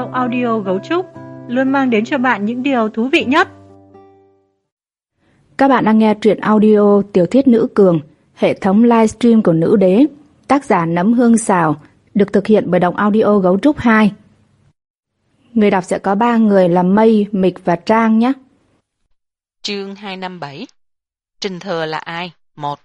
audio Gấu Trúc luôn mang đến cho bạn những điều thú vị nhất. Các bạn đang nghe truyện audio Tiểu thuyết nữ cường, hệ thống livestream của Nữ Đế, tác giả Nấm Hương Xào, được thực hiện bởi Đọc Audio Gấu Trúc 2. Người đọc sẽ có 3 người là Mây, Mịch và Trang nhé. Chương 257. Trình Thừa là ai? 1.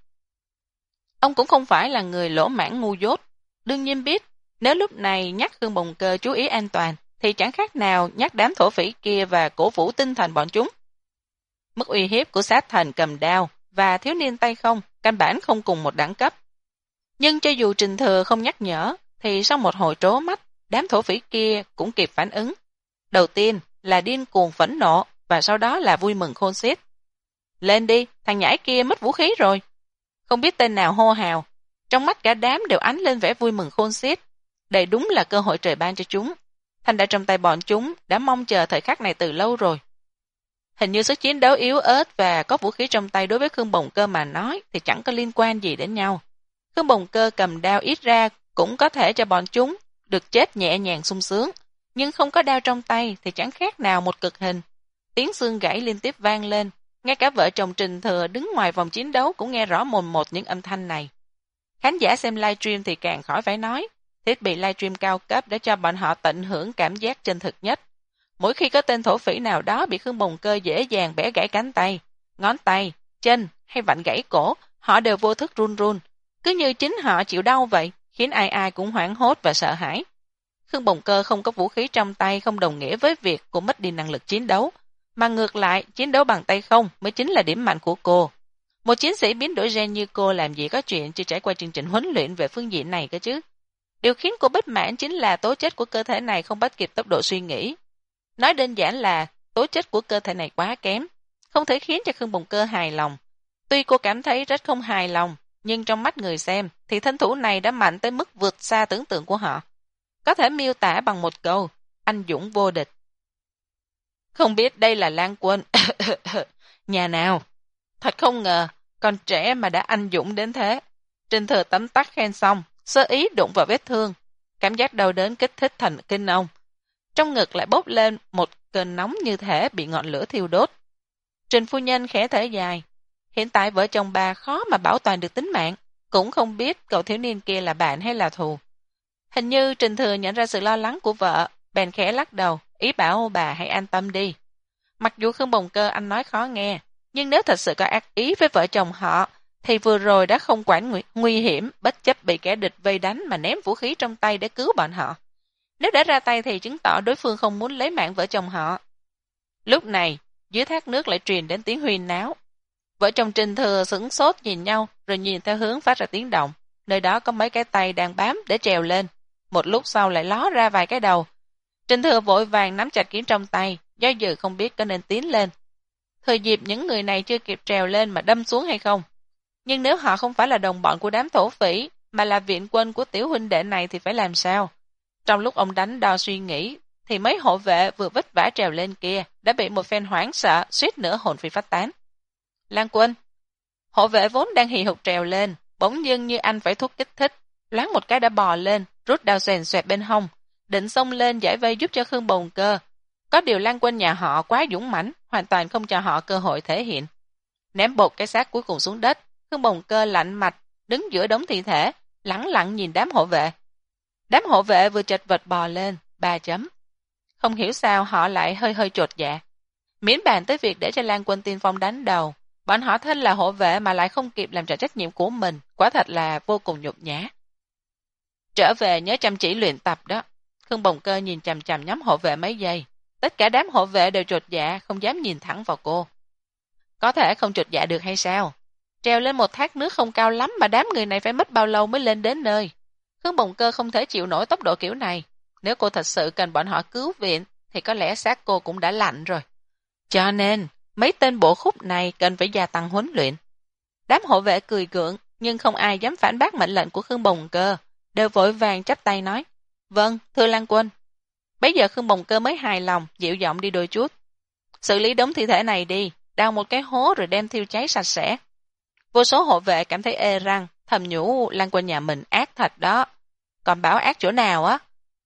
Ông cũng không phải là người lỗ mãng ngu dốt. Đương nhiên biết, nếu lúc này nhắc Khương Bồng Cơ chú ý an toàn, thì chẳng khác nào nhắc đám thổ phỉ kia và cổ vũ tinh thần bọn chúng. Mức uy hiếp của sát thần cầm đao và thiếu niên tay không căn bản không cùng một đẳng cấp. Nhưng cho dù Trình Thừa không nhắc nhở, thì sau một hồi trố mắt, đám thổ phỉ kia cũng kịp phản ứng. Đầu tiên là điên cuồng phẫn nộ, và sau đó là vui mừng khôn xiết. Lên đi, thằng nhãi kia mất vũ khí rồi. Không biết tên nào hô hào. Trong mắt cả đám đều ánh lên vẻ vui mừng khôn xiết. Đây đúng là cơ hội trời ban cho chúng. Thành đã trong tay bọn chúng đã mong chờ thời khắc này từ lâu rồi. Hình như sức chiến đấu yếu ớt và có vũ khí trong tay đối với Khương Bồng Cơ mà nói thì chẳng có liên quan gì đến nhau. Khương Bồng Cơ cầm đao ít ra cũng có thể cho bọn chúng được chết nhẹ nhàng sung sướng. Nhưng không có đao trong tay thì chẳng khác nào một cực hình. Tiếng xương gãy liên tiếp vang lên. Ngay cả vợ chồng Trình Thừa đứng ngoài vòng chiến đấu cũng nghe rõ mồn một những âm thanh này. Khán giả xem livestream thì càng khỏi phải nói. Thiết bị livestream cao cấp đã cho bọn họ tận hưởng cảm giác chân thực nhất. Mỗi khi có tên thổ phỉ nào đó bị Khương Bồng Cơ dễ dàng bẻ gãy cánh tay, ngón tay, chân hay vặn gãy cổ, họ đều vô thức run run. Cứ như chính họ chịu đau vậy, khiến ai ai cũng hoảng hốt và sợ hãi. Khương Bồng Cơ không có vũ khí trong tay không đồng nghĩa với việc cô mất đi năng lực chiến đấu, mà ngược lại, chiến đấu bằng tay không mới chính là điểm mạnh của cô. Một chiến sĩ biến đổi gen như cô làm gì có chuyện chưa trải qua chương trình huấn luyện về phương diện này cơ chứ. Điều khiến cô bất mãn chính là tố chất của cơ thể này không bắt kịp tốc độ suy nghĩ. Nói đơn giản là tố chất của cơ thể này quá kém, không thể khiến cho Khương Bồng Cơ hài lòng. Tuy cô cảm thấy rất không hài lòng, nhưng trong mắt người xem thì thân thủ này đã mạnh tới mức vượt xa tưởng tượng của họ. Có thể miêu tả bằng một câu, anh dũng vô địch. Không biết đây là Lan Quân nhà nào? Thật không ngờ, còn trẻ mà đã anh dũng đến thế. Trình Thừa tấm tắc khen xong, sơ ý đụng vào vết thương. Cảm giác đau đớn kích thích thần kinh ông. Trong ngực lại bốc lên một cơn nóng như thể bị ngọn lửa thiêu đốt. Trình phu nhân khẽ thở dài. Hiện tại vợ chồng bà khó mà bảo toàn được tính mạng. Cũng không biết cậu thiếu niên kia là bạn hay là thù. Hình như Trình Thừa nhận ra sự lo lắng của vợ, bèn khẽ lắc đầu, ý bảo bà hãy an tâm đi. Mặc dù Khương Bồng Cơ anh nói khó nghe, nhưng nếu thật sự có ác ý với vợ chồng họ, thì vừa rồi đã không quản nguy hiểm, bất chấp bị kẻ địch vây đánh mà ném vũ khí trong tay để cứu bọn họ. Nếu đã ra tay thì chứng tỏ đối phương không muốn lấy mạng vợ chồng họ. Lúc này, dưới thác nước lại truyền đến tiếng huyên náo. Vợ chồng Trình Thừa sửng sốt nhìn nhau, rồi nhìn theo hướng phát ra tiếng động. Nơi đó có mấy cái tay đang bám để trèo lên. Một lúc sau lại ló ra vài cái đầu. Trình Thừa vội vàng nắm chặt kiếm trong tay, do dự không biết có nên tiến lên. Thời dịp những người này chưa kịp trèo lên mà đâm xuống hay không. Nhưng nếu họ không phải là đồng bọn của đám thổ phỉ, mà là viện quân của tiểu huynh đệ này thì phải làm sao? Trong lúc ông đánh đo suy nghĩ, thì mấy hộ vệ vừa vất vả trèo lên kia đã bị một phen hoảng sợ, suýt nữa hồn phi phách tán. Lan Quân! Hộ vệ vốn đang hì hục trèo lên, bỗng dưng như anh phải thuốc kích thích, loáng một cái đã bò lên, rút đao xoèn xoẹt bên hông, định xông lên giải vây giúp cho Khương Bồng Cơ. Có điều Lan Quân nhà họ quá dũng mãnh, hoàn toàn không cho họ cơ hội thể hiện. Ném bột cái xác cuối cùng xuống đất, Khương Bồng Cơ lạnh mạch, đứng giữa đống thi thể, lẳng lặng nhìn đám hộ vệ. Đám hộ vệ vừa chật vật bò lên, 3 chấm. Không hiểu sao họ lại hơi chột dạ. Miễn bàn tới việc để cho Lan Quân tiên phong đánh đầu, bọn họ thân là hộ vệ mà lại không kịp làm tròn trách nhiệm của mình, quả thật là vô cùng nhục nhã. Trở về nhớ chăm chỉ luyện tập đó. Khương Bồng Cơ nhìn chằm chằm nhóm hộ vệ mấy giây. Tất cả đám hộ vệ đều chột dạ, không dám nhìn thẳng vào cô. Có thể không chột dạ được hay sao? Trèo lên một thác nước không cao lắm mà đám người này phải mất bao lâu mới lên đến nơi. Khương Bồng Cơ không thể chịu nổi tốc độ kiểu này. Nếu cô thật sự cần bọn họ cứu viện, thì có lẽ xác cô cũng đã lạnh rồi. Cho nên, mấy tên bộ khúc này cần phải gia tăng huấn luyện. Đám hộ vệ cười gượng, nhưng không ai dám phản bác mệnh lệnh của Khương Bồng Cơ, đều vội vàng chắp tay nói, vâng, thưa Lan Quân. Bấy giờ Khương Bồng Cơ mới hài lòng, dịu giọng đi đôi chút. Xử lý đống thi thể này đi, đào một cái hố rồi đem thiêu cháy sạch sẽ. Vô số hộ vệ cảm thấy ê răng, thầm nhủ Lan Quân nhà mình ác thật đó. Còn bảo ác chỗ nào á?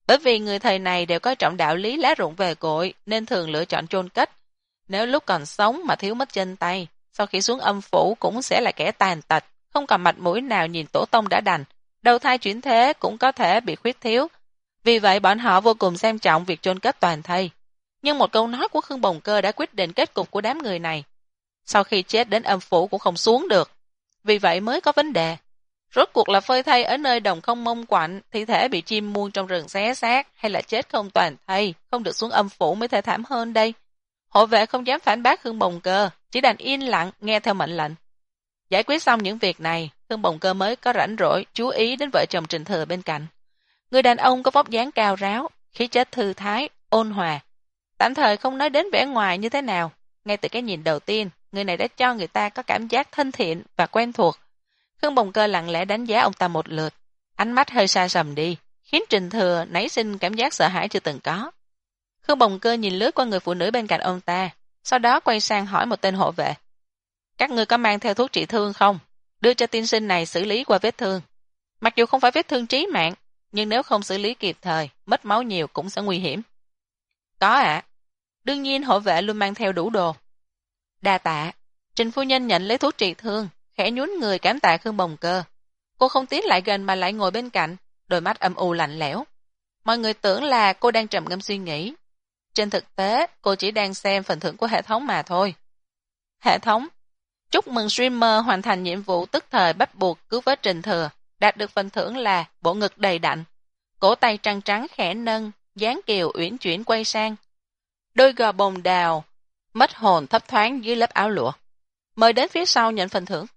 Bởi vì người thời này đều coi trọng đạo lý lá rụng về cội nên thường lựa chọn chôn cất. Nếu lúc còn sống mà thiếu mất chân tay, sau khi xuống âm phủ cũng sẽ là kẻ tàn tật, không còn mặt mũi nào nhìn tổ tông đã đành. Đầu thai chuyển thế cũng có thể bị khuyết thiếu. Vì vậy bọn họ vô cùng xem trọng việc chôn cất toàn thây. Nhưng một câu nói của Khương Bồng Cơ đã quyết định kết cục của đám người này. Sau khi chết đến âm phủ cũng không xuống được. Vì vậy mới có vấn đề. Rốt cuộc là phơi thây ở nơi đồng không mông quạnh, thi thể bị chim muôn trong rừng xé xác, hay là chết không toàn thây, không được xuống âm phủ mới thê thảm hơn đây. Hộ vệ không dám phản bác Khương Bồng Cơ, chỉ đành yên lặng nghe theo mệnh lệnh. Giải quyết xong những việc này, Khương Bồng Cơ mới có rảnh rỗi chú ý đến vợ chồng Trình Thừa bên cạnh. Người đàn ông có vóc dáng cao ráo, khí chất thư thái, ôn hòa. Tạm thời không nói đến vẻ ngoài như thế nào, ngay từ cái nhìn đầu tiên, người này đã cho người ta có cảm giác thân thiện và quen thuộc. Khương Bồng Cơ lặng lẽ đánh giá ông ta một lượt, ánh mắt hơi xa sầm đi, khiến Trình Thừa nảy sinh cảm giác sợ hãi chưa từng có. Khương Bồng Cơ nhìn lướt qua người phụ nữ bên cạnh ông ta, sau đó quay sang hỏi một tên hộ vệ. Các ngươi có mang theo thuốc trị thương không? Đưa cho tiên sinh này xử lý qua vết thương. Mặc dù không phải vết thương chí mạng, nhưng nếu không xử lý kịp thời, mất máu nhiều cũng sẽ nguy hiểm. Có ạ. Đương nhiên hộ vệ luôn mang theo đủ đồ. Đa tạ. Trình phu nhân nhận lấy thuốc trị thương, khẽ nhún người cảm tạ Khương Bồng Cơ. Cô không tiến lại gần mà lại ngồi bên cạnh, đôi mắt âm u lạnh lẽo. Mọi người tưởng là cô đang trầm ngâm suy nghĩ. Trên thực tế, cô chỉ đang xem phần thưởng của hệ thống mà thôi. Hệ thống. Chúc mừng streamer hoàn thành nhiệm vụ tức thời bắt buộc cứu vớt Trình Thừa, đạt được phần thưởng là bộ ngực đầy đặn. Cổ tay trắng trắng khẽ nâng, dáng kiều uyển chuyển quay sang. Đôi gò bồng đào, mất hồn thấp thoáng dưới lớp áo lụa. Mời đến phía sau nhận phần thưởng.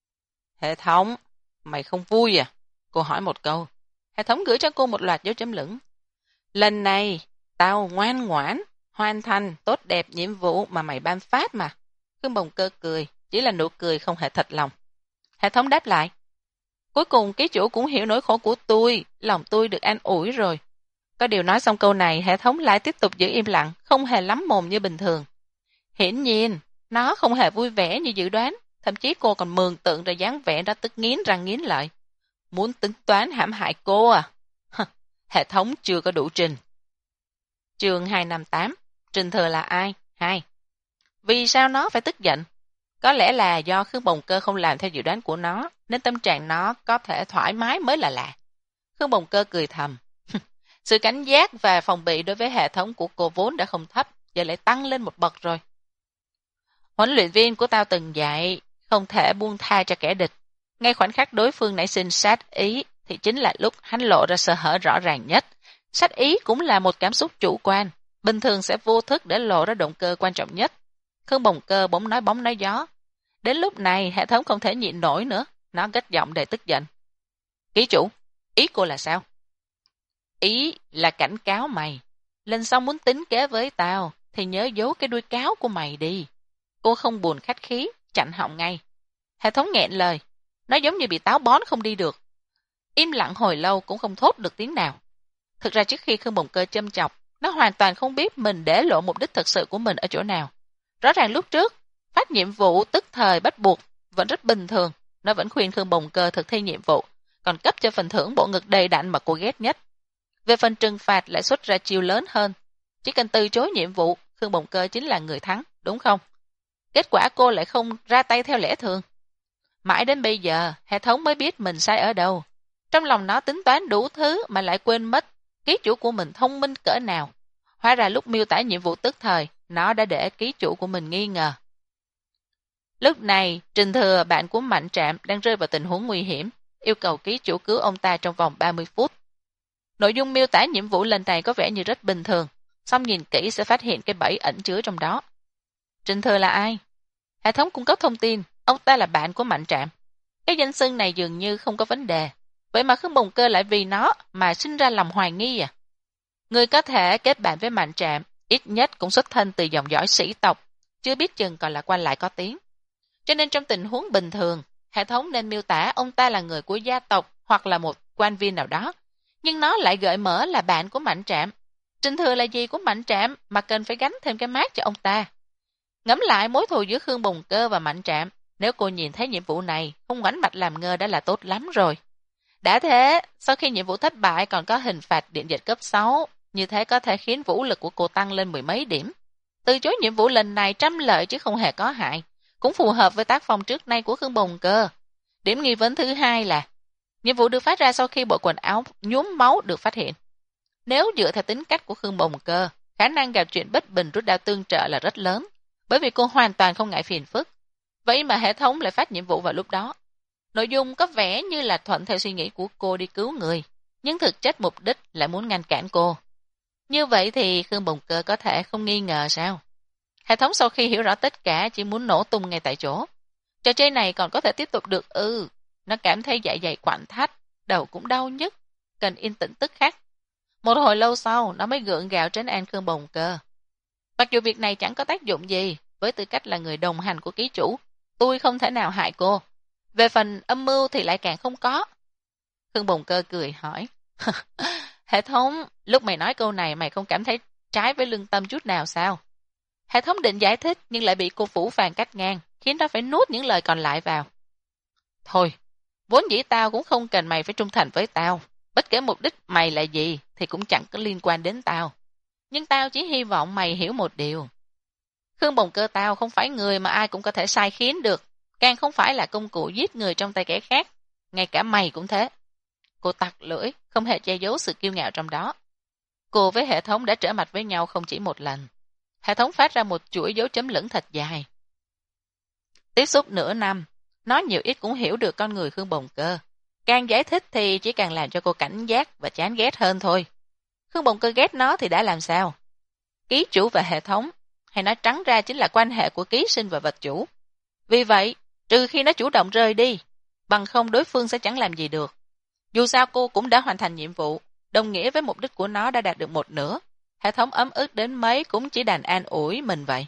Hệ thống, mày không vui à? Cô hỏi một câu. Hệ thống gửi cho cô một loạt dấu chấm lửng. Lần này, tao ngoan ngoãn, hoàn thành tốt đẹp nhiệm vụ mà mày ban phát mà. Khương Bồng Cơ cười, chỉ là nụ cười không hề thật lòng. Hệ thống đáp lại. Cuối cùng ký chủ cũng hiểu nỗi khổ của tôi, lòng tôi được an ủi rồi. Có điều nói xong câu này, hệ thống lại tiếp tục giữ im lặng, không hề lắm mồm như bình thường. Hiển nhiên, nó không hề vui vẻ như dự đoán, thậm chí cô còn mường tượng ra dáng vẻ đó tức nghiến răng nghiến lợi. Muốn tính toán hãm hại cô à? Hệ thống chưa có đủ trình. Chương 258. Trình Thừa là ai? 2. Vì sao nó phải tức giận? Có lẽ là do Khương Bồng Cơ không làm theo dự đoán của nó, nên tâm trạng nó có thể thoải mái mới là lạ. Khương Bồng Cơ cười thầm. Sự cảnh giác và phòng bị đối với hệ thống của cô vốn đã không thấp, giờ lại tăng lên một bậc rồi. Huấn luyện viên của tao từng dạy, không thể buông tha cho kẻ địch. Ngay khoảnh khắc đối phương nảy sinh sát ý, thì chính là lúc hắn lộ ra sơ hở rõ ràng nhất. Sát ý cũng là một cảm xúc chủ quan, bình thường sẽ vô thức để lộ ra động cơ quan trọng nhất. Khương Bồng Cơ bóng nói gió. Đến lúc này, hệ thống không thể nhịn nổi nữa, nó gắt giọng đầy tức giận. Ký chủ, ý cô là sao? Ý là cảnh cáo mày. Lần sau muốn tính kế với tao, thì nhớ giấu cái đuôi cáo của mày đi. Cô không buồn khách khí, chặn họng ngay. Hệ thống nghẹn lời, nó giống như bị táo bón không đi được. Im lặng hồi lâu cũng không thốt được tiếng nào. Thực ra trước khi Khương Bồng Cơ châm chọc, nó hoàn toàn không biết mình để lộ mục đích thật sự của mình ở chỗ nào. Rõ ràng lúc trước, phát nhiệm vụ tức thời bắt buộc vẫn rất bình thường. Nó vẫn khuyên Khương Bồng Cơ thực thi nhiệm vụ, còn cấp cho phần thưởng bộ ngực đầy đặn mà cô ghét nhất. Về phần trừng phạt lại xuất ra chiêu lớn hơn. Chỉ cần từ chối nhiệm vụ, Khương Bồng Cơ chính là người thắng, đúng không? Kết quả cô lại không ra tay theo lẽ thường. Mãi đến bây giờ, hệ thống mới biết mình sai ở đâu. Trong lòng nó tính toán đủ thứ mà lại quên mất ký chủ của mình thông minh cỡ nào. Hóa ra lúc miêu tả nhiệm vụ tức thời, nó đã để ký chủ của mình nghi ngờ. Lúc này, Trình Thừa, bạn của Mạnh Trạm, đang rơi vào tình huống nguy hiểm, yêu cầu ký chủ cứu ông ta trong vòng 30 phút. Nội dung miêu tả nhiệm vụ lần này có vẻ như rất bình thường, song nhìn kỹ sẽ phát hiện cái bẫy ẩn chứa trong đó. Trình Thừa là ai? Hệ thống cung cấp thông tin, ông ta là bạn của Mạnh Trạm. Cái danh xưng này dường như không có vấn đề, vậy mà Khương Bồng Cơ lại vì nó mà sinh ra lòng hoài nghi à? Người có thể kết bạn với Mạnh Trạm, ít nhất cũng xuất thân từ dòng dõi sĩ tộc, chưa biết chừng còn là quan lại có tiếng. Cho nên trong tình huống bình thường, hệ thống nên miêu tả ông ta là người của gia tộc hoặc là một quan viên nào đó, nhưng nó lại gợi mở là bạn của Mạnh Trạm. Trình Thừa là gì của Mạnh Trạm mà cần phải gánh thêm cái mác cho ông ta? Ngẫm lại mối thù giữa Khương Bồng Cơ và Mạnh Trạm, nếu cô nhìn thấy nhiệm vụ này, không ngoảnh mặt làm ngơ đã là tốt lắm rồi. Đã thế, sau khi nhiệm vụ thất bại còn có hình phạt điện giật cấp 6, như thế có thể khiến vũ lực của cô tăng lên 10 mấy điểm. Từ chối nhiệm vụ lần này trăm lợi chứ không hề có hại, cũng phù hợp với tác phong trước nay của Khương Bồng Cơ. Điểm nghi vấn thứ hai là, nhiệm vụ được phát ra sau khi bộ quần áo nhuốm máu được phát hiện. Nếu dựa theo tính cách của Khương Bồng Cơ, khả năng gặp chuyện bất bình rút đao tương trợ là rất lớn, bởi vì cô hoàn toàn không ngại phiền phức. Vậy mà hệ thống lại phát nhiệm vụ vào lúc đó. Nội dung có vẻ như là thuận theo suy nghĩ của cô đi cứu người, nhưng thực chất mục đích lại muốn ngăn cản cô. Như vậy thì Khương Bồng Cơ có thể không nghi ngờ sao? Hệ thống sau khi hiểu rõ tất cả chỉ muốn nổ tung ngay tại chỗ. Trò chơi này còn có thể tiếp tục được ư? Nó cảm thấy dạ dày quặn thắt, đầu cũng đau nhức, cần yên tĩnh tức khắc. Một hồi lâu sau, nó mới gượng gạo trấn an Khương Bồng Cơ. Mặc dù việc này chẳng có tác dụng gì, với tư cách là người đồng hành của ký chủ, tôi không thể nào hại cô. Về phần âm mưu thì lại càng không có. Khương Bồng Cơ cười hỏi. Hệ thống, lúc mày nói câu này mày không cảm thấy trái với lương tâm chút nào sao? Hệ thống định giải thích nhưng lại bị cô phủ phàng cắt ngang, khiến nó phải nuốt những lời còn lại vào. Thôi, vốn dĩ tao cũng không cần mày phải trung thành với tao. Bất kể mục đích mày là gì thì cũng chẳng có liên quan đến tao. Nhưng tao chỉ hy vọng mày hiểu một điều. Khương Bồng Cơ tao không phải người mà ai cũng có thể sai khiến được, càng không phải là công cụ giết người trong tay kẻ khác. Ngay cả mày cũng thế. Cô tặc lưỡi, không hề che giấu sự kiêu ngạo trong đó. Cô với hệ thống đã trở mặt với nhau không chỉ một lần. Hệ thống phát ra một chuỗi dấu chấm lửng thật dài. Tiếp xúc nửa năm, nó nhiều ít cũng hiểu được con người Khương Bồng Cơ. Càng giải thích thì chỉ càng làm cho cô cảnh giác và chán ghét hơn thôi. Khương Bồng Cơ ghét nó thì đã làm sao? Ký chủ và hệ thống, hay nói trắng ra chính là quan hệ của ký sinh và vật chủ. Vì vậy, trừ khi nó chủ động rời đi, bằng không đối phương sẽ chẳng làm gì được. Dù sao cô cũng đã hoàn thành nhiệm vụ, đồng nghĩa với mục đích của nó đã đạt được một nửa. Hệ thống ấm ức đến mấy cũng chỉ đành an ủi mình vậy.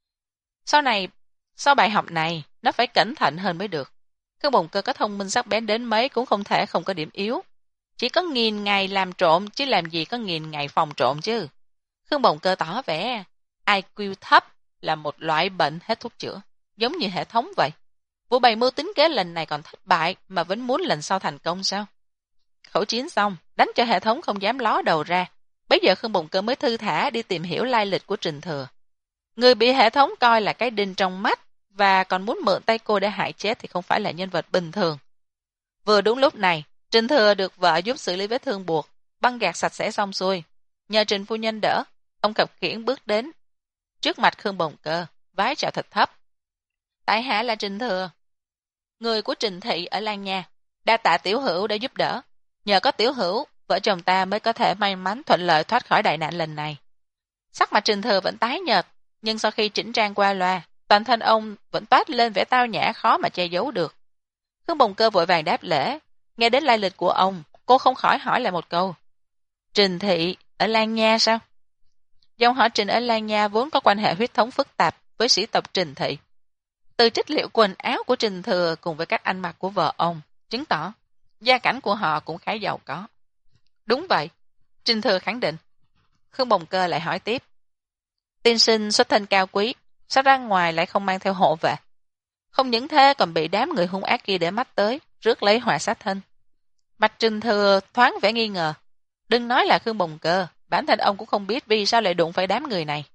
Sau bài học này, nó phải cẩn thận hơn mới được. Khương Bồng Cơ có thông minh sắc bén đến mấy cũng không thể không có điểm yếu. Chỉ có 1000 ngày làm trộm chứ làm gì có 1000 ngày phòng trộm chứ. Khương Bồng Cơ tỏ vẻ IQ thấp là một loại bệnh hết thuốc chữa, giống như hệ thống vậy. Vụ bày mưu tính kế lần này còn thất bại mà vẫn muốn lần sau thành công sao? Khẩu chiến xong, đánh cho hệ thống không dám ló đầu ra. Bây giờ Khương Bồng Cơ mới thư thả đi tìm hiểu lai lịch của Trình Thừa. Người bị hệ thống coi là cái đinh trong mắt và còn muốn mượn tay cô để hại chết thì không phải là nhân vật bình thường. Vừa đúng lúc này, Trình Thừa được vợ giúp xử lý vết thương buộc, băng gạc sạch sẽ xong xuôi. Nhờ Trình phu nhân đỡ, ông khập khiễng bước đến trước mặt Khương Bồng Cơ, vái chào thật thấp. Tại hạ là Trình Thừa, người của Trình thị ở Lan Nha, đa tạ tiểu hữu đã giúp đỡ. Nhờ có tiểu hữu, vợ chồng ta mới có thể may mắn thuận lợi thoát khỏi đại nạn lần này. Sắc mặt Trình Thừa vẫn tái nhợt, nhưng sau khi chỉnh trang qua loa, toàn thân ông vẫn toát lên vẻ tao nhã khó mà che giấu được. Khương Bồng Cơ vội vàng đáp lễ. Nghe đến lai lịch của ông, cô không khỏi hỏi lại một câu. Trình thị ở Lan Nha sao? Dòng họ Trình ở Lan Nha vốn có quan hệ huyết thống phức tạp với sĩ tộc Trình thị. Từ chất liệu quần áo của Trình Thừa cùng với cách ăn mặc của vợ ông, chứng tỏ gia cảnh của họ cũng khá giàu có. Đúng vậy, Trình Thừa khẳng định. Khương Bồng Cơ lại hỏi tiếp. Tiên sinh xuất thân cao quý, sao ra ngoài lại không mang theo hộ vệ? Không những thế còn bị đám người hung ác kia để mắt tới, rước lấy họa sát thân. Mặt Trình Thừa thoáng vẻ nghi ngờ. Đừng nói là Khương Bồng Cơ, bản thân ông cũng không biết vì sao lại đụng phải đám người này.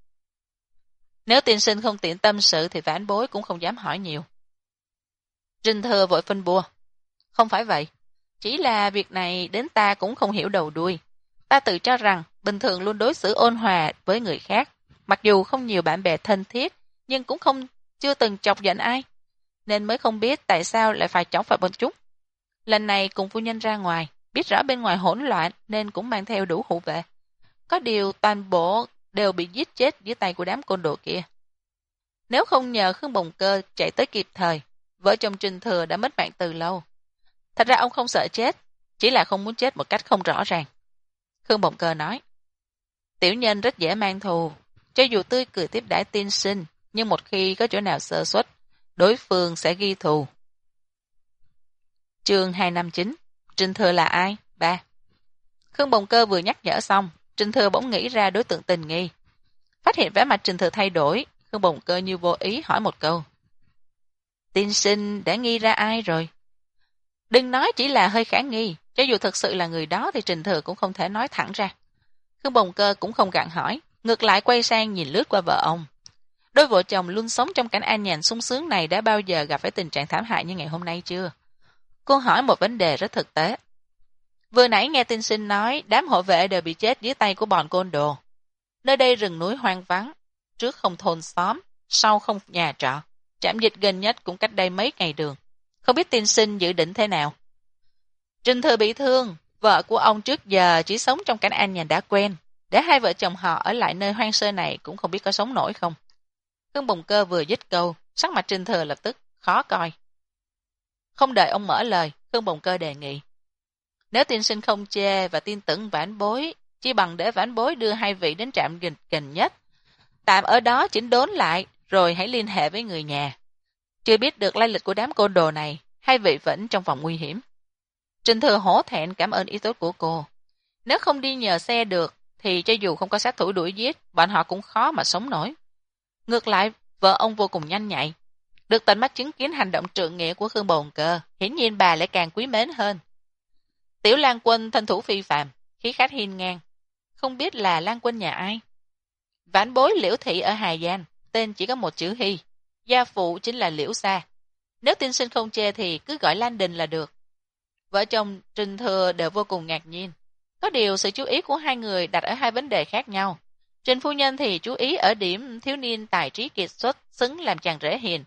Nếu tiên sinh không tiện tâm sự thì vãn bối cũng không dám hỏi nhiều. Trình Thừa vội phân bua. Không phải vậy, chỉ là việc này đến ta cũng không hiểu đầu đuôi. Ta tự cho rằng bình thường luôn đối xử ôn hòa với người khác, mặc dù không nhiều bạn bè thân thiết, nhưng cũng chưa từng chọc giận ai, nên mới không biết tại sao lại phải chọc phải một chút. Lần này cùng phu nhân ra ngoài, biết rõ bên ngoài hỗn loạn nên cũng mang theo đủ hộ vệ. Có điều toàn bộ đều bị giết chết dưới tay của đám côn đồ kia. Nếu không nhờ Khương Bồng Cơ chạy tới kịp thời, vợ chồng Trình Thừa đã mất mạng từ lâu. Thật ra ông không sợ chết, chỉ là không muốn chết một cách không rõ ràng. Khương Bồng Cơ nói, tiểu nhân rất dễ mang thù, cho dù tươi cười tiếp đãi tiên sinh, nhưng một khi có chỗ nào sơ suất, đối phương sẽ ghi thù. Chương 259, Trình Thừa là ai? 3. Khương Bồng Cơ vừa nhắc nhở xong, Trình Thừa bỗng nghĩ ra đối tượng tình nghi. Phát hiện vẻ mặt Trình Thừa thay đổi, Khương Bồng Cơ như vô ý hỏi một câu. Tiên sinh đã nghi ra ai rồi? Đừng nói chỉ là hơi khả nghi, cho dù thực sự là người đó thì Trình Thừa cũng không thể nói thẳng ra. Khương Bồng Cơ cũng không gặng hỏi, ngược lại quay sang nhìn lướt qua vợ ông. Đôi vợ chồng luôn sống trong cảnh an nhàn sung sướng này đã bao giờ gặp phải tình trạng thảm hại như ngày hôm nay chưa? Cô hỏi một vấn đề rất thực tế. Vừa nãy nghe tiên sinh nói đám hộ vệ đều bị chết dưới tay của bọn côn đồ. Nơi đây rừng núi hoang vắng, trước không thôn xóm, sau không nhà trọ. Trạm dịch gần nhất cũng cách đây mấy ngày đường. Không biết tiên sinh dự định thế nào? Trình Thừa bị thương, vợ của ông trước giờ chỉ sống trong cảnh an nhàn đã quen. Để hai vợ chồng họ ở lại nơi hoang sơ này cũng không biết có sống nổi không. Khương Bồng Cơ vừa dứt câu, sắc mặt Trình Thừa lập tức khó coi. Không đợi ông mở lời, Khương Bồng Cơ đề nghị. Nếu tiên sinh không chê và tin tưởng vãn bối, chỉ bằng để vãn bối đưa hai vị đến trạm gần nhất. Tạm ở đó chỉnh đốn lại, rồi hãy liên hệ với người nhà. Chưa biết được lai lịch của đám côn đồ này, hai vị vẫn trong vòng nguy hiểm. Trình Thừa hổ thẹn cảm ơn ý tốt của cô. Nếu không đi nhờ xe được, thì cho dù không có sát thủ đuổi giết, bọn họ cũng khó mà sống nổi. Ngược lại, vợ ông vô cùng nhanh nhạy. Được tận mắt chứng kiến hành động trượng nghĩa của Khương Bồng Cơ, hiển nhiên bà lại càng quý mến hơn. Tiểu Lan Quân thân thủ phi phàm, khí khách hiên ngang. Không biết là Lan Quân nhà ai? Vãn bối Liễu Thị ở Hà Giang, tên chỉ có một chữ Hy. Gia phụ chính là Liễu Sa. Nếu tiên sinh không chê thì cứ gọi Lan Đình là được. Vợ chồng Trình Thừa đều vô cùng ngạc nhiên. Có điều sự chú ý của hai người đặt ở hai vấn đề khác nhau. Trình phu nhân thì chú ý ở điểm thiếu niên tài trí kiệt xuất, xứng làm chàng rể hiền.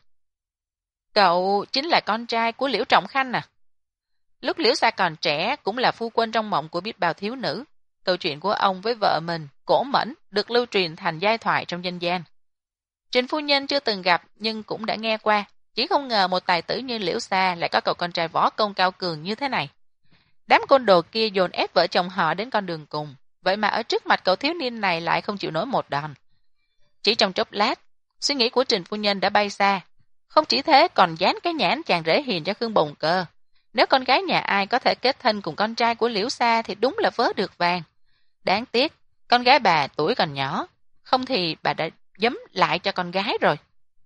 Cậu chính là con trai của Liễu Trọng Khanh à? Lúc Liễu Sa còn trẻ cũng là phu quân trong mộng của biết bao thiếu nữ. Câu chuyện của ông với vợ mình, Cổ Mẫn, được lưu truyền thành giai thoại trong dân gian. Trình phu nhân chưa từng gặp nhưng cũng đã nghe qua. Chỉ không ngờ một tài tử như Liễu Sa lại có cậu con trai võ công cao cường như thế này. Đám côn đồ kia dồn ép vợ chồng họ đến con đường cùng. Vậy mà ở trước mặt cậu thiếu niên này lại không chịu nổi một đòn. Chỉ trong chốc lát, suy nghĩ của Trình phu nhân đã bay xa. Không chỉ thế còn dán cái nhãn chàng rể hiền cho Khương Bồng Cơ. Nếu con gái nhà ai có thể kết thân cùng con trai của Liễu Sa thì đúng là vớ được vàng. Đáng tiếc, con gái bà tuổi còn nhỏ. Không thì bà đã giấm lại cho con gái rồi.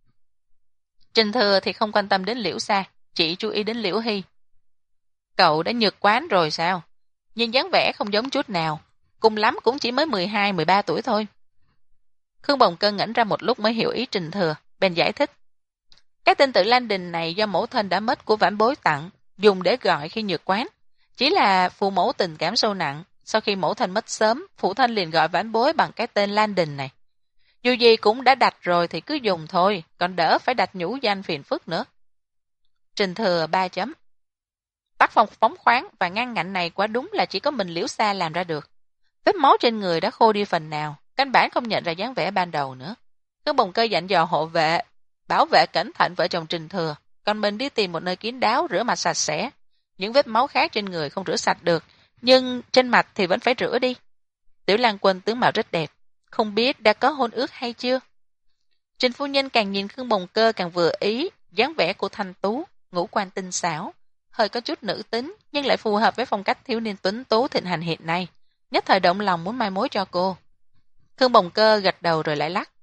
Trình Thừa thì không quan tâm đến Liễu Sa, chỉ chú ý đến Liễu Hy. Cậu đã nhược quán rồi sao? Nhưng dáng vẻ không giống chút nào. Cùng lắm cũng chỉ mới 12-13 tuổi thôi. Khương Bồng Cơ ngẩn ra một lúc mới hiểu ý Trình Thừa, bèn giải thích. Cái tên tự Lan Đình này do mẫu thân đã mất của vãn bối tặng, dùng để gọi khi nhược quán. Chỉ là phụ mẫu tình cảm sâu nặng, sau khi mẫu thân mất sớm, phụ thân liền gọi vãn bối bằng cái tên Lan Đình này. Dù gì cũng đã đặt rồi thì cứ dùng thôi, còn đỡ phải đặt nhũ danh phiền phức nữa. Trình Thừa 3 chấm. Tác phong phóng khoáng và ngang ngạnh này quá đúng là chỉ có mình Liễu Sa làm ra được. Vết máu trên người đã khô đi phần nào, căn bản không nhận ra dáng vẻ ban đầu nữa. Khương Bồng Cơ dặn dò hộ vệ, bảo vệ cẩn thận vợ chồng Trình Thừa, còn mình đi tìm một nơi kín đáo rửa mặt sạch sẽ. Những vết máu khác trên người không rửa sạch được, nhưng trên mặt thì vẫn phải rửa đi. Tiểu Lan Quân tướng mạo rất đẹp, không biết đã có hôn ước hay chưa? Trình phu nhân càng nhìn Khương Bồng Cơ càng vừa ý, dáng vẻ của thanh tú, ngũ quan tinh xảo, hơi có chút nữ tính nhưng lại phù hợp với phong cách thiếu niên tuấn tú thịnh hành hiện nay. Nhất thời động lòng muốn mai mối cho cô. Khương Bồng Cơ gật đầu rồi lại lắc.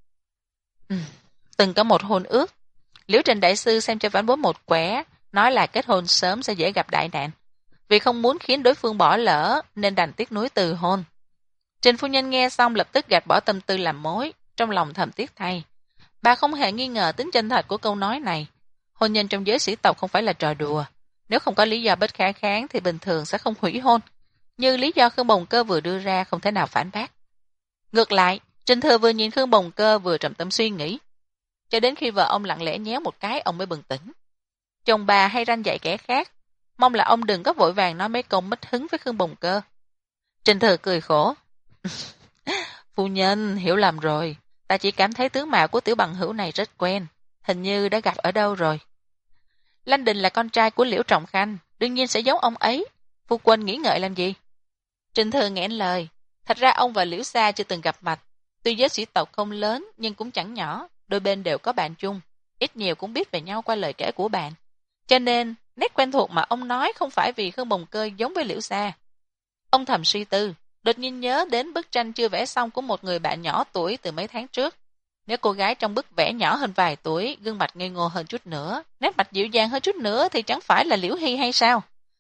Từng có một hôn ước. Liễu Trình đại sư xem cho vãn bối một quẻ, nói là kết hôn sớm sẽ dễ gặp đại nạn. Vì không muốn khiến đối phương bỏ lỡ nên đành tiếc nuối từ hôn. Trình phu nhân nghe xong lập tức gạt bỏ tâm tư làm mối, trong lòng thầm tiếc thay. Bà không hề nghi ngờ tính chân thật của câu nói này. Hôn nhân trong giới sĩ tộc không phải là trò đùa. Nếu không có lý do bất khả kháng thì bình thường sẽ không hủy hôn. Như lý do Khương Bồng Cơ vừa đưa ra không thể nào phản bác. Ngược lại, Trình Thừa vừa nhìn Khương Bồng Cơ vừa trầm tâm suy nghĩ. Cho đến khi vợ ông lặng lẽ nhéo một cái ông mới bừng tỉnh. Chồng bà hay răn dạy kẻ khác, mong là ông đừng có vội vàng nói mấy câu mất hứng với Khương Bồng Cơ. Trình Thừa cười khổ. Phu nhân hiểu lầm rồi, ta chỉ cảm thấy tướng mạo của tiểu bằng hữu này rất quen, hình như đã gặp ở đâu rồi. Lan Đình là con trai của Liễu Trọng Khanh, đương nhiên sẽ giống ông ấy. Phu quân nghĩ ngợi làm gì? Trình Thừa nghẹn lời. Thật ra ông và Liễu Sa chưa từng gặp mặt. Tuy giới sĩ tộc không lớn nhưng cũng chẳng nhỏ, đôi bên đều có bạn chung, ít nhiều cũng biết về nhau qua lời kể của bạn. Cho nên, nét quen thuộc mà ông nói không phải vì Khương Bồng Cơ giống với Liễu Sa. Ông thầm suy tư, đột nhiên nhớ đến bức tranh chưa vẽ xong của một người bạn nhỏ tuổi từ mấy tháng trước. Nếu cô gái trong bức vẽ nhỏ hơn vài tuổi, gương mặt ngây ngô hơn chút nữa, nét mặt dịu dàng hơn chút nữa thì chẳng phải là Liễu Hy hay sao?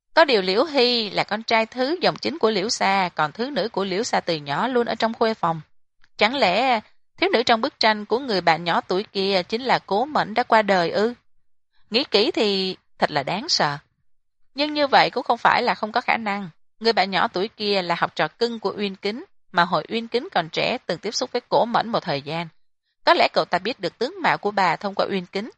Có điều Liễu Hy là con trai thứ dòng chính của Liễu Sa, còn thứ nữ của Liễu Sa từ nhỏ luôn ở trong khuê phòng. Chẳng lẽ thiếu nữ trong bức tranh của người bạn nhỏ tuổi kia chính là Cố Mẫn đã qua đời ư? Nghĩ kỹ thì thật là đáng sợ. Nhưng như vậy cũng không phải là không có khả năng. Người bạn nhỏ tuổi kia là học trò cưng của Uyên Kính, mà hồi Uyên Kính còn trẻ từng tiếp xúc với Cố Mẫn một thời gian. Có lẽ cậu ta biết được tướng mạo của bà thông qua Uyên Kính.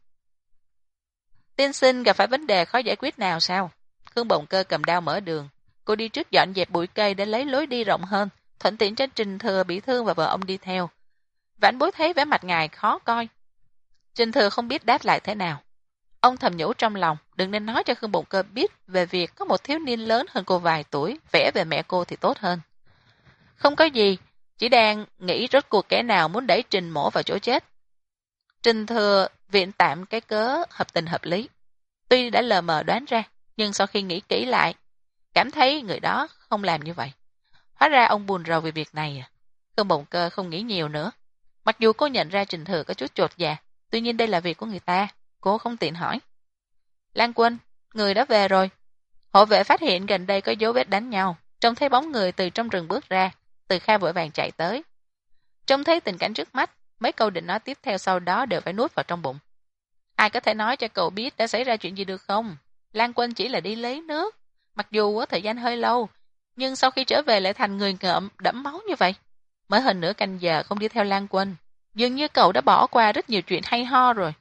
Tiên sinh gặp phải vấn đề khó giải quyết nào sao? Khương Bồng Cơ cầm đao mở đường. Cô đi trước dọn dẹp bụi cây để lấy lối đi rộng hơn, thuận tiện cho Trình Thừa bị thương và vợ ông đi theo. Vãn Bối thấy vẻ mặt ngài khó coi. Trình Thừa không biết đáp lại thế nào. Ông thầm nhủ trong lòng, đừng nên nói cho Khương Bồng Cơ biết về việc có một thiếu niên lớn hơn cô vài tuổi vẽ về mẹ cô thì tốt hơn. Không có gì, chỉ đang nghĩ rốt cuộc kẻ nào muốn đẩy Trình Mỗ vào chỗ chết. Trình Thừa viện tạm cái cớ hợp tình hợp lý. Tuy đã lờ mờ đoán ra, nhưng sau khi nghĩ kỹ lại, cảm thấy người đó không làm như vậy. Hóa ra ông buồn rầu về việc này à? Khương Bồng Cơ không nghĩ nhiều nữa. Mặc dù cô nhận ra Trình Thừa có chút chột dạ, tuy nhiên đây là việc của người ta, cô không tiện hỏi. Lan Quân, người đã về rồi. Hộ vệ phát hiện gần đây có dấu vết đánh nhau, trông thấy bóng người từ trong rừng bước ra, Từ Kha vội vàng chạy tới. Trông thấy tình cảnh trước mắt, mấy câu định nói tiếp theo sau đó đều phải nuốt vào trong bụng. Ai có thể nói cho cậu biết đã xảy ra chuyện gì được không? Lan Quân chỉ là đi lấy nước, mặc dù thời gian hơi lâu, nhưng sau khi trở về lại thành người ngợm đẫm máu như vậy. Mới hơn nửa canh giờ không đi theo Lan Quân, dường như cậu đã bỏ qua rất nhiều chuyện hay ho rồi.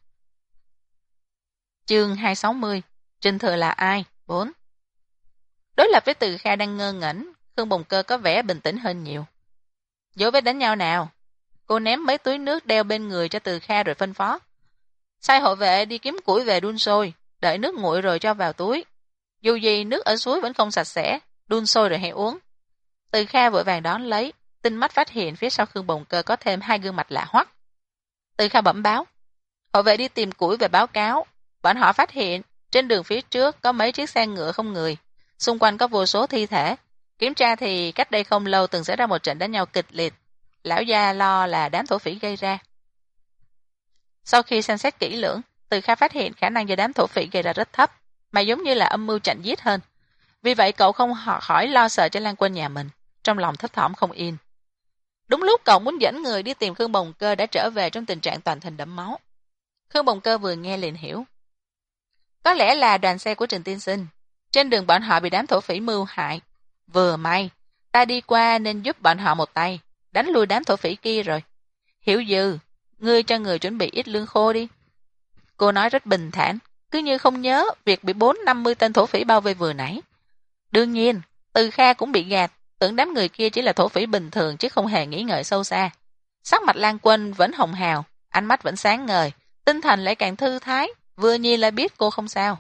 Chương 260. Trình Thừa là ai? 4. Đối lập với Từ Kha đang ngơ ngẩn, Khương Bồng Cơ có vẻ bình tĩnh hơn nhiều. Dấu vết đánh nhau nào? Cô ném mấy túi nước đeo bên người cho Từ Kha rồi phân phó. Sai hộ vệ đi kiếm củi về đun sôi, đợi nước nguội rồi cho vào túi. Dù gì nước ở suối vẫn không sạch sẽ, đun sôi rồi hãy uống. Từ Kha vội vàng đón lấy, tinh mắt phát hiện phía sau Khương Bồng Cơ có thêm hai gương mặt lạ hoắc. Từ Kha bẩm báo. Hộ vệ đi tìm củi về báo cáo. Bọn họ phát hiện trên đường phía trước có mấy chiếc xe ngựa không người, xung quanh có vô số thi thể. Kiểm tra thì cách đây không lâu từng xảy ra một trận đánh nhau kịch liệt. Lão gia lo là đám thổ phỉ gây ra. Sau khi xem xét kỹ lưỡng, Từ Kha phát hiện khả năng do đám thổ phỉ gây ra rất thấp, mà giống như là âm mưu chặn giết hơn. Vì vậy cậu không khỏi lo sợ cho Lan Quân nhà mình, trong lòng thấp thỏm không yên. Đúng lúc cậu muốn dẫn người đi tìm Khương Bồng Cơ đã trở về trong tình trạng toàn thân đẫm máu. Khương Bồng Cơ vừa nghe liền hiểu. Có lẽ là đoàn xe của Trình tiên sinh. Trên đường bọn họ bị đám thổ phỉ mưu hại. Vừa may, ta đi qua nên giúp bọn họ một tay, đánh lui đám thổ phỉ kia rồi. Hiểu Dư, ngươi cho người chuẩn bị ít lương khô đi. Cô nói rất bình thản, cứ như không nhớ việc bị 4-50 tên thổ phỉ bao vây vừa nãy. Đương nhiên, Từ Kha cũng bị gạt, tưởng đám người kia chỉ là thổ phỉ bình thường chứ không hề nghĩ ngợi sâu xa. Sắc mặt Lan Quân vẫn hồng hào, ánh mắt vẫn sáng ngời, tinh thần lại càng thư thái, vừa nhìn là biết cô không sao.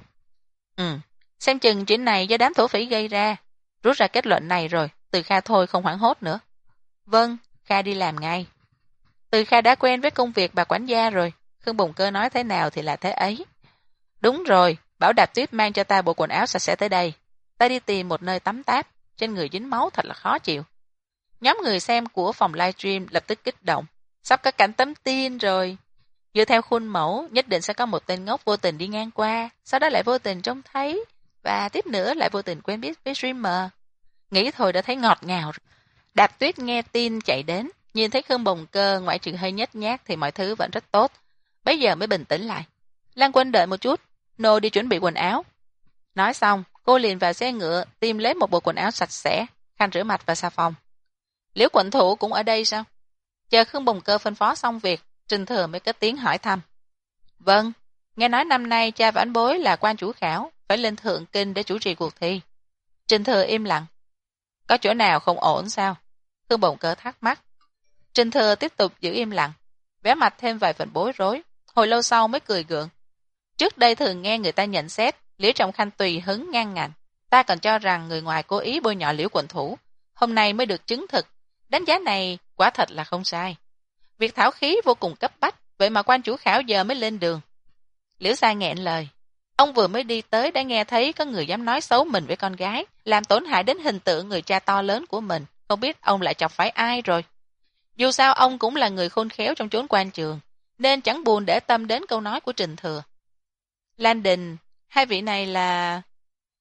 Xem chừng chuyện này do đám thổ phỉ gây ra. Rút ra kết luận này rồi, Từ Kha thôi không hoảng hốt nữa. Vâng, Kha đi làm ngay. Từ Kha đã quen với công việc bà quản gia rồi, Khương Bồng Cơ nói thế nào thì là thế ấy. Đúng rồi, bảo Đạp Tuyết mang cho ta bộ quần áo sạch sẽ tới đây. Ta đi tìm một nơi tắm táp, trên người dính máu thật là khó chịu. Nhóm người xem của phòng livestream lập tức kích động. Sắp có cảnh tắm tiên rồi. Dựa theo khuôn mẫu, nhất định sẽ có một tên ngốc vô tình đi ngang qua, sau đó lại vô tình trông thấy, và tiếp nữa lại vô tình quen biết với streamer. Nghĩ thôi đã thấy ngọt ngào. Đạp Tuyết nghe tin chạy đến, nhìn thấy Khương Bồng Cơ ngoại trừ hơi nhếch nhác thì mọi thứ vẫn rất tốt. Bây giờ mới bình tĩnh lại. Lan Quân đợi một chút, nô đi chuẩn bị quần áo. Nói xong, cô liền vào xe ngựa tìm lấy một bộ quần áo sạch sẽ, khăn rửa mặt và xà phòng. Liễu quận thủ cũng ở đây sao? Chờ Khương Bồng Cơ phân phó xong việc, Trình Thừa mới cất tiếng hỏi thăm. Vâng, nghe nói năm nay cha Vãn Bối là quan chủ khảo, phải lên Thượng Kinh để chủ trì cuộc thi. Trình Thừa im lặng. Có chỗ nào không ổn sao? Khương Bồng Cơ thắc mắc. Trình Thừa tiếp tục giữ im lặng, vẻ mặt thêm vài phần bối rối, hồi lâu sau mới cười gượng. Trước đây thường nghe người ta nhận xét Liễu Trọng Khanh tùy hứng ngang ngạnh, ta còn cho rằng người ngoài cố ý bôi nhọ Liễu quận thủ, hôm nay mới được chứng thực, đánh giá này quả thật là không sai. Việc thảo khí vô cùng cấp bách, vậy mà quan chủ khảo giờ mới lên đường. Liễu Sa nghẹn lời. Ông vừa mới đi tới đã nghe thấy có người dám nói xấu mình với con gái, làm tổn hại đến hình tượng người cha to lớn của mình, không biết ông lại chọc phải ai rồi. Dù sao ông cũng là người khôn khéo trong chốn quan trường, nên chẳng buồn để tâm đến câu nói của Trình Thừa. Lan Đình, hai vị này là...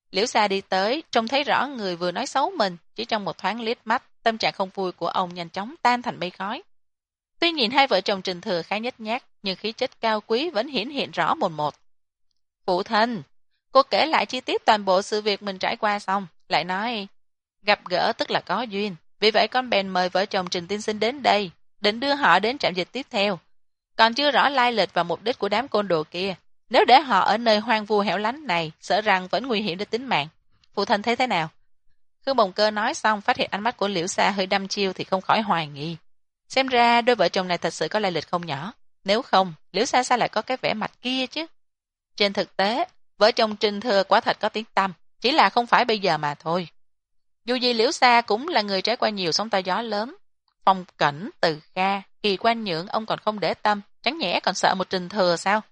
Liễu Sa đi tới, trông thấy rõ người vừa nói xấu mình, chỉ trong một thoáng liếc mắt, tâm trạng không vui của ông nhanh chóng tan thành mây khói. Tuy nhìn hai vợ chồng Trình Thừa khá nhếch nhác, nhưng khí chất cao quý vẫn hiển hiện rõ mồn một. Phụ thân, cô kể lại chi tiết toàn bộ sự việc mình trải qua xong, lại nói, gặp gỡ tức là có duyên, vì vậy con bèn mời vợ chồng Trình tiên sinh đến đây, định đưa họ đến trạm dịch tiếp theo. Còn chưa rõ lai lịch và mục đích của đám côn đồ kia, nếu để họ ở nơi hoang vu hẻo lánh này, sợ rằng vẫn nguy hiểm đến tính mạng. Phụ thân thấy thế nào? Khương Bồng Cơ nói xong, phát hiện ánh mắt của Liễu Sa hơi đăm chiêu thì không khỏi hoài nghi. Xem ra đôi vợ chồng này thật sự có lai lịch không nhỏ. Nếu không, Liễu Sa sao lại có cái vẻ mặt kia chứ? Trên thực tế, vợ chồng Trình Thừa quả thật có tiếng tăm, chỉ là không phải bây giờ mà thôi. Dù gì Liễu Sa cũng là người trải qua nhiều sóng to gió lớn. Phong Cẩn, Từ Kha, Kỳ Quan Nhượng ông còn không để tâm, chẳng nhẽ còn sợ một Trình Thừa sao?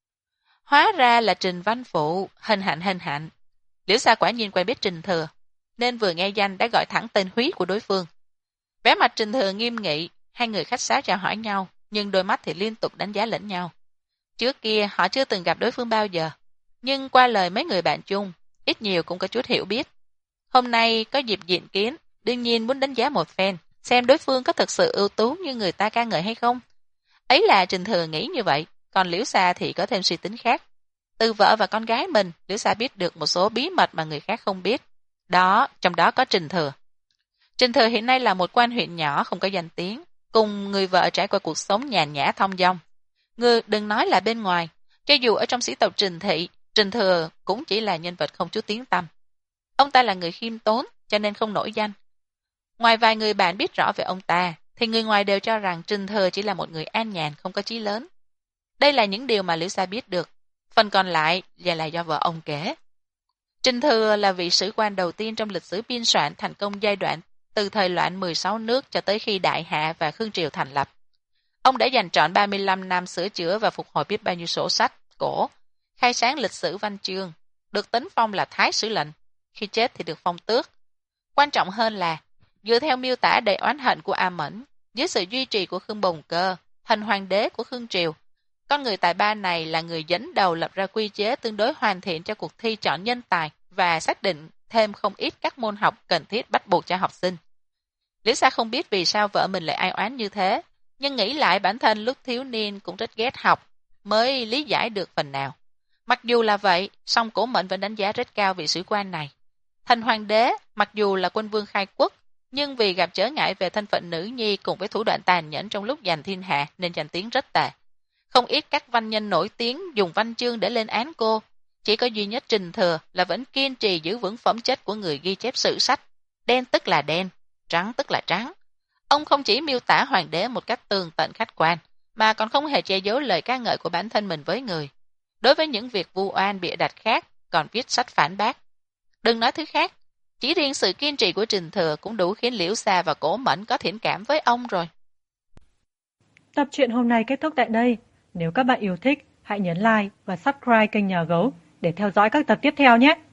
Hóa ra là Trình Văn Phụ, hân hạnh. Liễu Sa quả nhiên quen biết Trình Thừa, nên vừa nghe danh đã gọi thẳng tên húy của đối phương. Vẻ mặt Trình Thừa nghiêm nghị, hai người khách sáo chào hỏi nhau, nhưng đôi mắt thì liên tục đánh giá lẫn nhau. Trước kia họ chưa từng gặp đối phương bao giờ, nhưng qua lời mấy người bạn chung, ít nhiều cũng có chút hiểu biết. Hôm nay có dịp diện kiến, đương nhiên muốn đánh giá một phen, xem đối phương có thực sự ưu tú như người ta ca ngợi hay không. Ấy là Trình Thừa nghĩ như vậy, còn Liễu Sa thì có thêm suy tính khác. Từ vợ và con gái mình, Liễu Sa biết được một số bí mật mà người khác không biết. Trong đó có Trình Thừa. Trình Thừa hiện nay là một quan huyện nhỏ không có danh tiếng, cùng người vợ trải qua cuộc sống nhàn nhã thong dong. Người đừng nói là bên ngoài, cho dù ở trong sĩ tộc Trình thị, Trình Thừa cũng chỉ là nhân vật không chút tiếng tăm. Ông ta là người khiêm tốn, cho nên không nổi danh. Ngoài vài người bạn biết rõ về ông ta, thì người ngoài đều cho rằng Trình Thừa chỉ là một người an nhàn, không có chí lớn. Đây là những điều mà Liễu Sa biết được, phần còn lại là do vợ ông kể. Trình Thừa là vị sử quan đầu tiên trong lịch sử biên soạn thành công giai đoạn từ thời loạn 16 nước cho tới khi Đại Hạ và Khương Triều thành lập. Ông đã dành trọn 35 năm sửa chữa và phục hồi biết bao nhiêu sổ sách, cổ, khai sáng lịch sử văn chương, được tính phong là Thái Sử lệnh, khi chết thì được phong tước. Quan trọng hơn là, dựa theo miêu tả đầy oán hận của A Mẫn, dưới sự duy trì của Khương Bồng Cơ, thành hoàng đế của Khương Triều, con người tài ba này là người dẫn đầu lập ra quy chế tương đối hoàn thiện cho cuộc thi chọn nhân tài và xác định thêm không ít các môn học cần thiết bắt buộc cho học sinh. Liễu Sa không biết vì sao vợ mình lại ai oán như thế, nhưng nghĩ lại bản thân lúc thiếu niên cũng rất ghét học, mới lý giải được phần nào. Mặc dù là vậy, song Cổ Mệnh vẫn đánh giá rất cao vị sử quan này. Thành hoàng đế, mặc dù là quân vương khai quốc, nhưng vì gặp trở ngại về thân phận nữ nhi cùng với thủ đoạn tàn nhẫn trong lúc giành thiên hạ nên danh tiếng rất tệ. Không ít các văn nhân nổi tiếng dùng văn chương để lên án cô, chỉ có duy nhất Trình Thừa là vẫn kiên trì giữ vững phẩm chất của người ghi chép sử sách. Đen tức là đen, trắng tức là trắng. Ông không chỉ miêu tả hoàng đế một cách tường tận khách quan, mà còn không hề che giấu lời ca ngợi của bản thân mình với người. Đối với những việc vu oan bịa đặt khác, còn viết sách phản bác. Đừng nói thứ khác, chỉ riêng sự kiên trì của Trình Thừa cũng đủ khiến Liễu Sa và Cổ Mẫn có thiện cảm với ông rồi. Tập truyện hôm nay kết thúc tại đây. Nếu các bạn yêu thích, hãy nhấn like và subscribe kênh Nhà Gấu để theo dõi các tập tiếp theo nhé.